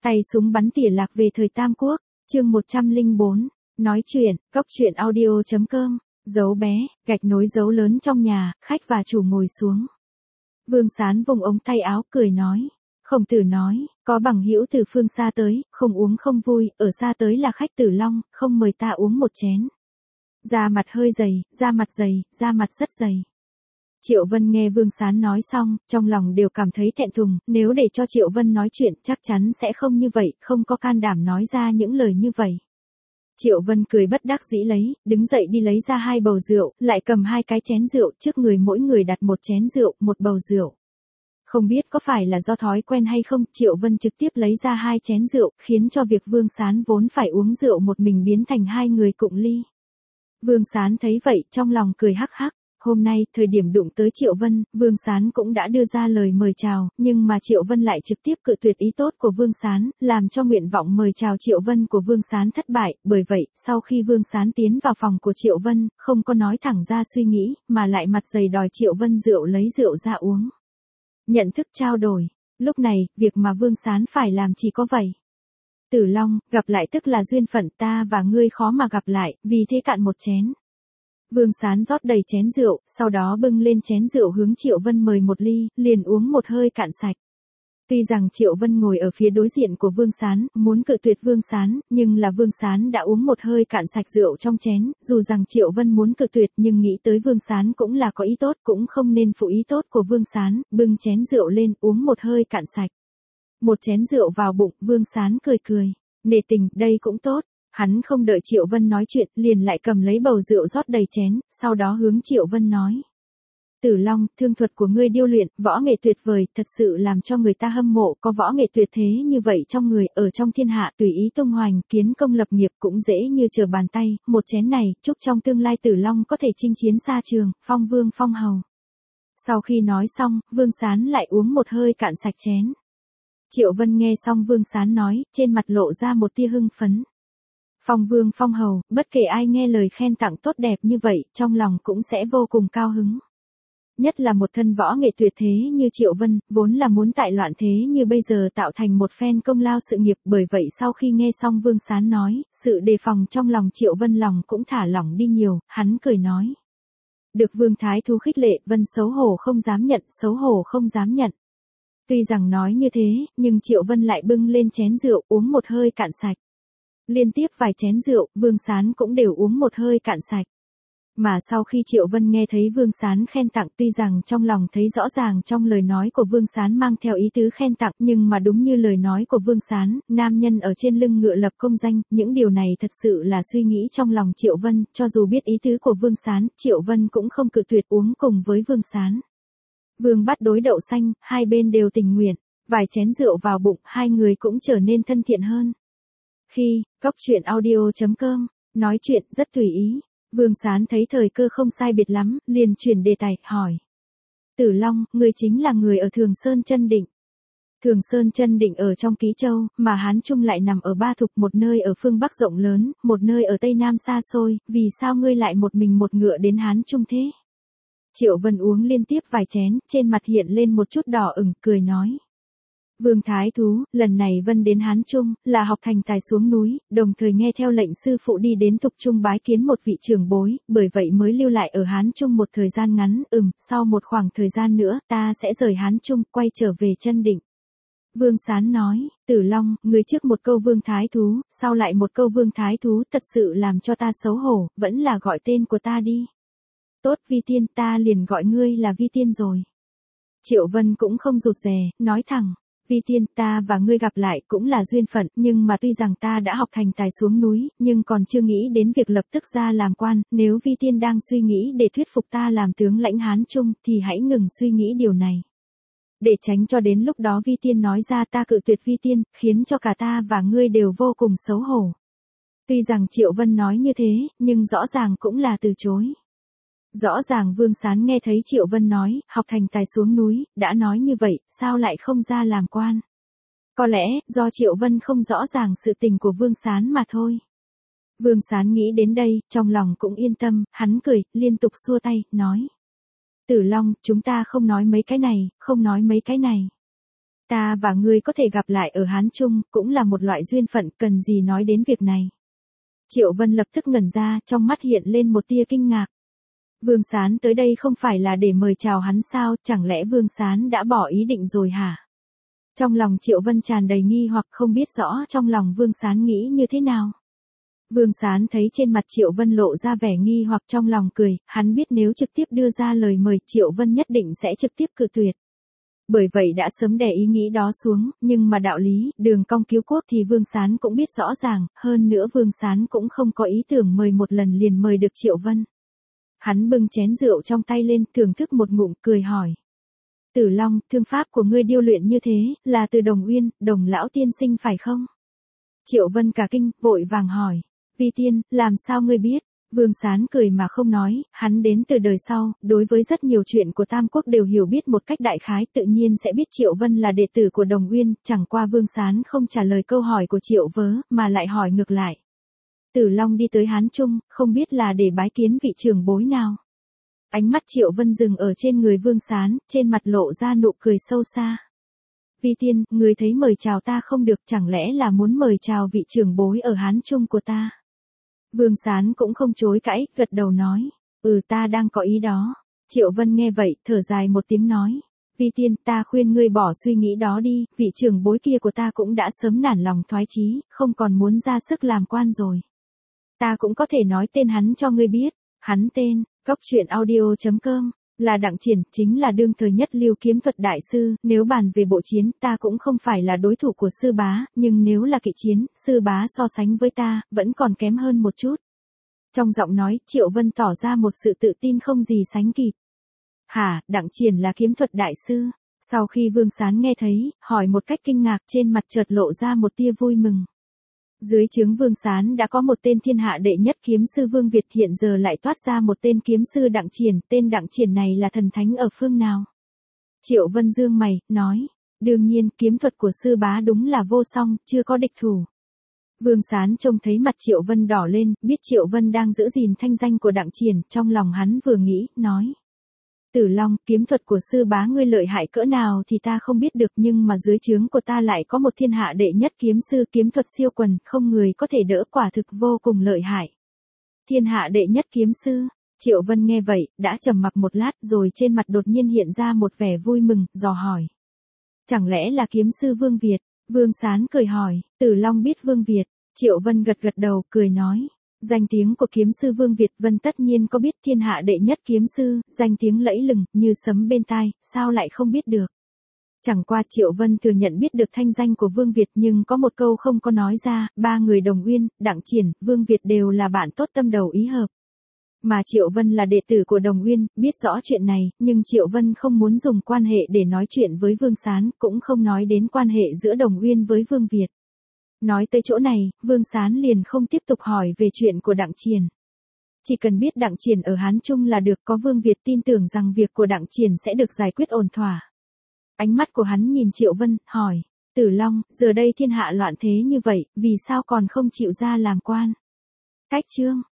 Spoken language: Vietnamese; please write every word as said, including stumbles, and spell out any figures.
Tay súng bắn tỉa lạc về thời Tam Quốc, chương một trăm lẻ bốn, nói chuyện, cốc truyện audio chấm com, dấu bé, gạch nối dấu lớn trong nhà, khách và chủ ngồi xuống. Vương Sán vùng ống tay áo cười nói, Khổng Tử nói, có bằng hữu từ phương xa tới, không uống không vui, ở xa tới là khách Tử Long, không mời ta uống một chén. Da mặt hơi dày, da mặt dày, da mặt rất dày. Triệu Vân nghe Vương Sán nói xong, trong lòng đều cảm thấy thẹn thùng, nếu để cho Triệu Vân nói chuyện chắc chắn sẽ không như vậy, không có can đảm nói ra những lời như vậy. Triệu Vân cười bất đắc dĩ lấy, đứng dậy đi lấy ra hai bầu rượu, lại cầm hai cái chén rượu, trước người mỗi người đặt một chén rượu, một bầu rượu. Không biết có phải là do thói quen hay không, Triệu Vân trực tiếp lấy ra hai chén rượu, khiến cho việc Vương Sán vốn phải uống rượu một mình biến thành hai người cụng ly. Vương Sán thấy vậy, trong lòng cười hắc hắc. Hôm nay, thời điểm đụng tới Triệu Vân, Vương Sán cũng đã đưa ra lời mời chào, nhưng mà Triệu Vân lại trực tiếp cự tuyệt ý tốt của Vương Sán, làm cho nguyện vọng mời chào Triệu Vân của Vương Sán thất bại, bởi vậy, sau khi Vương Sán tiến vào phòng của Triệu Vân, không có nói thẳng ra suy nghĩ, mà lại mặt dày đòi Triệu Vân rượu lấy rượu ra uống. Nhận thức trao đổi, lúc này, việc mà Vương Sán phải làm chỉ có vậy. Tử Long, gặp lại tức là duyên phận, ta và ngươi khó mà gặp lại, vì thế cạn một chén. Vương Sán rót đầy chén rượu, sau đó bưng lên chén rượu hướng Triệu Vân mời một ly, liền uống một hơi cạn sạch. Tuy rằng Triệu Vân ngồi ở phía đối diện của Vương Sán, muốn cự tuyệt Vương Sán, nhưng là Vương Sán đã uống một hơi cạn sạch rượu trong chén, dù rằng Triệu Vân muốn cự tuyệt nhưng nghĩ tới Vương Sán cũng là có ý tốt, cũng không nên phụ ý tốt của Vương Sán, bưng chén rượu lên, uống một hơi cạn sạch. Một chén rượu vào bụng, Vương Sán cười cười, nể tình, đây cũng tốt. Hắn không đợi Triệu Vân nói chuyện, liền lại cầm lấy bầu rượu rót đầy chén, sau đó hướng Triệu Vân nói. Tử Long, thương thuật của ngươi điêu luyện, võ nghệ tuyệt vời, thật sự làm cho người ta hâm mộ, có võ nghệ tuyệt thế như vậy trong người, ở trong thiên hạ, tùy ý tung hoành, kiến công lập nghiệp cũng dễ như trở bàn tay, một chén này, chúc trong tương lai Tử Long có thể chinh chiến xa trường, phong vương phong hầu. Sau khi nói xong, Vương Sán lại uống một hơi cạn sạch chén. Triệu Vân nghe xong Vương Sán nói, trên mặt lộ ra một tia hưng phấn. Phong vương phong hầu, bất kể ai nghe lời khen tặng tốt đẹp như vậy, trong lòng cũng sẽ vô cùng cao hứng. Nhất là một thân võ nghệ tuyệt thế như Triệu Vân, vốn là muốn tại loạn thế như bây giờ tạo thành một phen công lao sự nghiệp, bởi vậy sau khi nghe xong Vương Sán nói, sự đề phòng trong lòng Triệu Vân lòng cũng thả lỏng đi nhiều, hắn cười nói. Được Vương Thái Thú khích lệ, Vân xấu hổ không dám nhận, xấu hổ không dám nhận. Tuy rằng nói như thế, nhưng Triệu Vân lại bưng lên chén rượu, uống một hơi cạn sạch. Liên tiếp vài chén rượu, Vương Sán cũng đều uống một hơi cạn sạch. Mà sau khi Triệu Vân nghe thấy Vương Sán khen tặng, tuy rằng trong lòng thấy rõ ràng trong lời nói của Vương Sán mang theo ý tứ khen tặng, nhưng mà đúng như lời nói của Vương Sán, nam nhân ở trên lưng ngựa lập công danh, những điều này thật sự là suy nghĩ trong lòng Triệu Vân, cho dù biết ý tứ của Vương Sán, Triệu Vân cũng không cự tuyệt uống cùng với Vương Sán. Vương bắt đối đậu xanh, hai bên đều tình nguyện, vài chén rượu vào bụng, hai người cũng trở nên thân thiện hơn. Khi, cốc truyện audio chấm com, nói chuyện rất tùy ý, Vương Sán thấy thời cơ không sai biệt lắm, liền chuyển đề tài, hỏi. Tử Long, người chính là người ở Thường Sơn Chân Định. Thường Sơn Chân Định ở trong Ký Châu, mà Hán Trung lại nằm ở Ba Thục, một nơi ở phương Bắc rộng lớn, một nơi ở Tây Nam xa xôi, vì sao ngươi lại một mình một ngựa đến Hán Trung thế? Triệu Vân uống liên tiếp vài chén, trên mặt hiện lên một chút đỏ ửng, cười nói. Vương Thái Thú, lần này Vân đến Hán Trung, là học thành tài xuống núi, đồng thời nghe theo lệnh sư phụ đi đến Thục Trung bái kiến một vị trưởng bối, bởi vậy mới lưu lại ở Hán Trung một thời gian ngắn, ừm, sau một khoảng thời gian nữa, ta sẽ rời Hán Trung, quay trở về Chân Định. Vương Sán nói, Tử Long, người trước một câu Vương Thái Thú, sau lại một câu Vương Thái Thú, thật sự làm cho ta xấu hổ, vẫn là gọi tên của ta đi. Tốt Vi Tiên, ta liền gọi ngươi là Vi Tiên rồi. Triệu Vân cũng không rụt rè, nói thẳng. Vi Tiên, ta và ngươi gặp lại cũng là duyên phận, nhưng mà tuy rằng ta đã học thành tài xuống núi, nhưng còn chưa nghĩ đến việc lập tức ra làm quan, nếu Vi Tiên đang suy nghĩ để thuyết phục ta làm tướng lãnh Hán Trung, thì hãy ngừng suy nghĩ điều này. Để tránh cho đến lúc đó Vi Tiên nói ra ta cự tuyệt Vi Tiên, khiến cho cả ta và ngươi đều vô cùng xấu hổ. Tuy rằng Triệu Vân nói như thế, nhưng rõ ràng cũng là từ chối. Rõ ràng Vương Sán nghe thấy Triệu Vân nói, học thành tài xuống núi, đã nói như vậy, sao lại không ra làm quan? Có lẽ, do Triệu Vân không rõ ràng sự tình của Vương Sán mà thôi. Vương Sán nghĩ đến đây, trong lòng cũng yên tâm, hắn cười, liên tục xua tay, nói. Tử Long, chúng ta không nói mấy cái này, không nói mấy cái này. Ta và ngươi có thể gặp lại ở Hán Trung, cũng là một loại duyên phận, cần gì nói đến việc này. Triệu Vân lập tức ngẩn ra, trong mắt hiện lên một tia kinh ngạc. Vương Sán tới đây không phải là để mời chào hắn sao, chẳng lẽ Vương Sán đã bỏ ý định rồi hả? Trong lòng Triệu Vân tràn đầy nghi hoặc không biết rõ trong lòng Vương Sán nghĩ như thế nào. Vương Sán thấy trên mặt Triệu Vân lộ ra vẻ nghi hoặc trong lòng cười, hắn biết nếu trực tiếp đưa ra lời mời Triệu Vân nhất định sẽ trực tiếp cự tuyệt. Bởi vậy đã sớm đè ý nghĩ đó xuống, nhưng mà đạo lý, đường cong cứu quốc thì Vương Sán cũng biết rõ ràng, hơn nữa Vương Sán cũng không có ý tưởng mời một lần liền mời được Triệu Vân. Hắn bưng chén rượu trong tay lên, thưởng thức một ngụm, cười hỏi. Tử Long, thương pháp của ngươi điêu luyện như thế, là từ Đồng Uyên, Đồng lão tiên sinh phải không? Triệu Vân cả kinh, vội vàng hỏi. Vi tiên, làm sao ngươi biết? Vương Sán cười mà không nói, hắn đến từ đời sau, đối với rất nhiều chuyện của Tam Quốc đều hiểu biết một cách đại khái, tự nhiên sẽ biết Triệu Vân là đệ tử của Đồng Uyên, chẳng qua Vương Sán không trả lời câu hỏi của Triệu Vớ, mà lại hỏi ngược lại. Tử Long đi tới Hán Trung, không biết là để bái kiến vị trưởng bối nào. Ánh mắt Triệu Vân dừng ở trên người Vương Sán, trên mặt lộ ra nụ cười sâu xa. Vi tiên, người thấy mời chào ta không được, chẳng lẽ là muốn mời chào vị trưởng bối ở Hán Trung của ta? Vương Sán cũng không chối cãi, gật đầu nói. Ừ, ta đang có ý đó. Triệu Vân nghe vậy, thở dài một tiếng nói. Vi tiên, ta khuyên ngươi bỏ suy nghĩ đó đi, vị trưởng bối kia của ta cũng đã sớm nản lòng thoái chí, không còn muốn ra sức làm quan rồi. Ta cũng có thể nói tên hắn cho ngươi biết. Hắn tên, Cốc Truyện Audio chấm com, là Đặng Triển, chính là đương thời nhất lưu kiếm thuật đại sư, nếu bàn về bộ chiến, ta cũng không phải là đối thủ của sư bá, nhưng nếu là kỵ chiến, sư bá so sánh với ta, vẫn còn kém hơn một chút. Trong giọng nói, Triệu Vân tỏ ra một sự tự tin không gì sánh kịp. Hả, Đặng Triển là kiếm thuật đại sư? Sau khi Vương Sán nghe thấy, hỏi một cách kinh ngạc, trên mặt chợt lộ ra một tia vui mừng. Dưới trướng Vương Sán đã có một tên thiên hạ đệ nhất kiếm sư Vương Việt, hiện giờ lại toát ra một tên kiếm sư Đặng Triển, tên Đặng Triển này là thần thánh ở phương nào? Triệu Vân dương mày, nói, đương nhiên, kiếm thuật của sư bá đúng là vô song, chưa có địch thủ. Vương Sán trông thấy mặt Triệu Vân đỏ lên, biết Triệu Vân đang giữ gìn thanh danh của Đặng Triển, trong lòng hắn vừa nghĩ, nói. Tử Long, kiếm thuật của sư bá ngươi lợi hại cỡ nào thì ta không biết được, nhưng mà dưới trướng của ta lại có một thiên hạ đệ nhất kiếm sư, kiếm thuật siêu quần, không người có thể đỡ, quả thực vô cùng lợi hại. Thiên hạ đệ nhất kiếm sư? Triệu Vân nghe vậy, đã trầm mặc một lát rồi trên mặt đột nhiên hiện ra một vẻ vui mừng, dò hỏi. Chẳng lẽ là kiếm sư Vương Việt? Vương Sán cười hỏi, Tử Long biết Vương Việt. Triệu Vân gật gật đầu, cười nói. Danh tiếng của kiếm sư Vương Việt Vân tất nhiên có biết, thiên hạ đệ nhất kiếm sư, danh tiếng lẫy lừng, như sấm bên tai, sao lại không biết được. Chẳng qua Triệu Vân thừa nhận biết được thanh danh của Vương Việt, nhưng có một câu không có nói ra, ba người Đồng Uyên, Đặng Triển, Vương Việt đều là bạn tốt tâm đầu ý hợp. Mà Triệu Vân là đệ tử của Đồng Uyên, biết rõ chuyện này, nhưng Triệu Vân không muốn dùng quan hệ để nói chuyện với Vương Sán, cũng không nói đến quan hệ giữa Đồng Uyên với Vương Việt. Nói tới chỗ này, Vương Sán liền không tiếp tục hỏi về chuyện của Đặng Triển. Chỉ cần biết Đặng Triển ở Hán Trung là được, có Vương Việt tin tưởng rằng việc của Đặng Triển sẽ được giải quyết ổn thỏa. Ánh mắt của hắn nhìn Triệu Vân, hỏi, Tử Long, giờ đây thiên hạ loạn thế như vậy, vì sao còn không chịu ra làm quan? Cách chương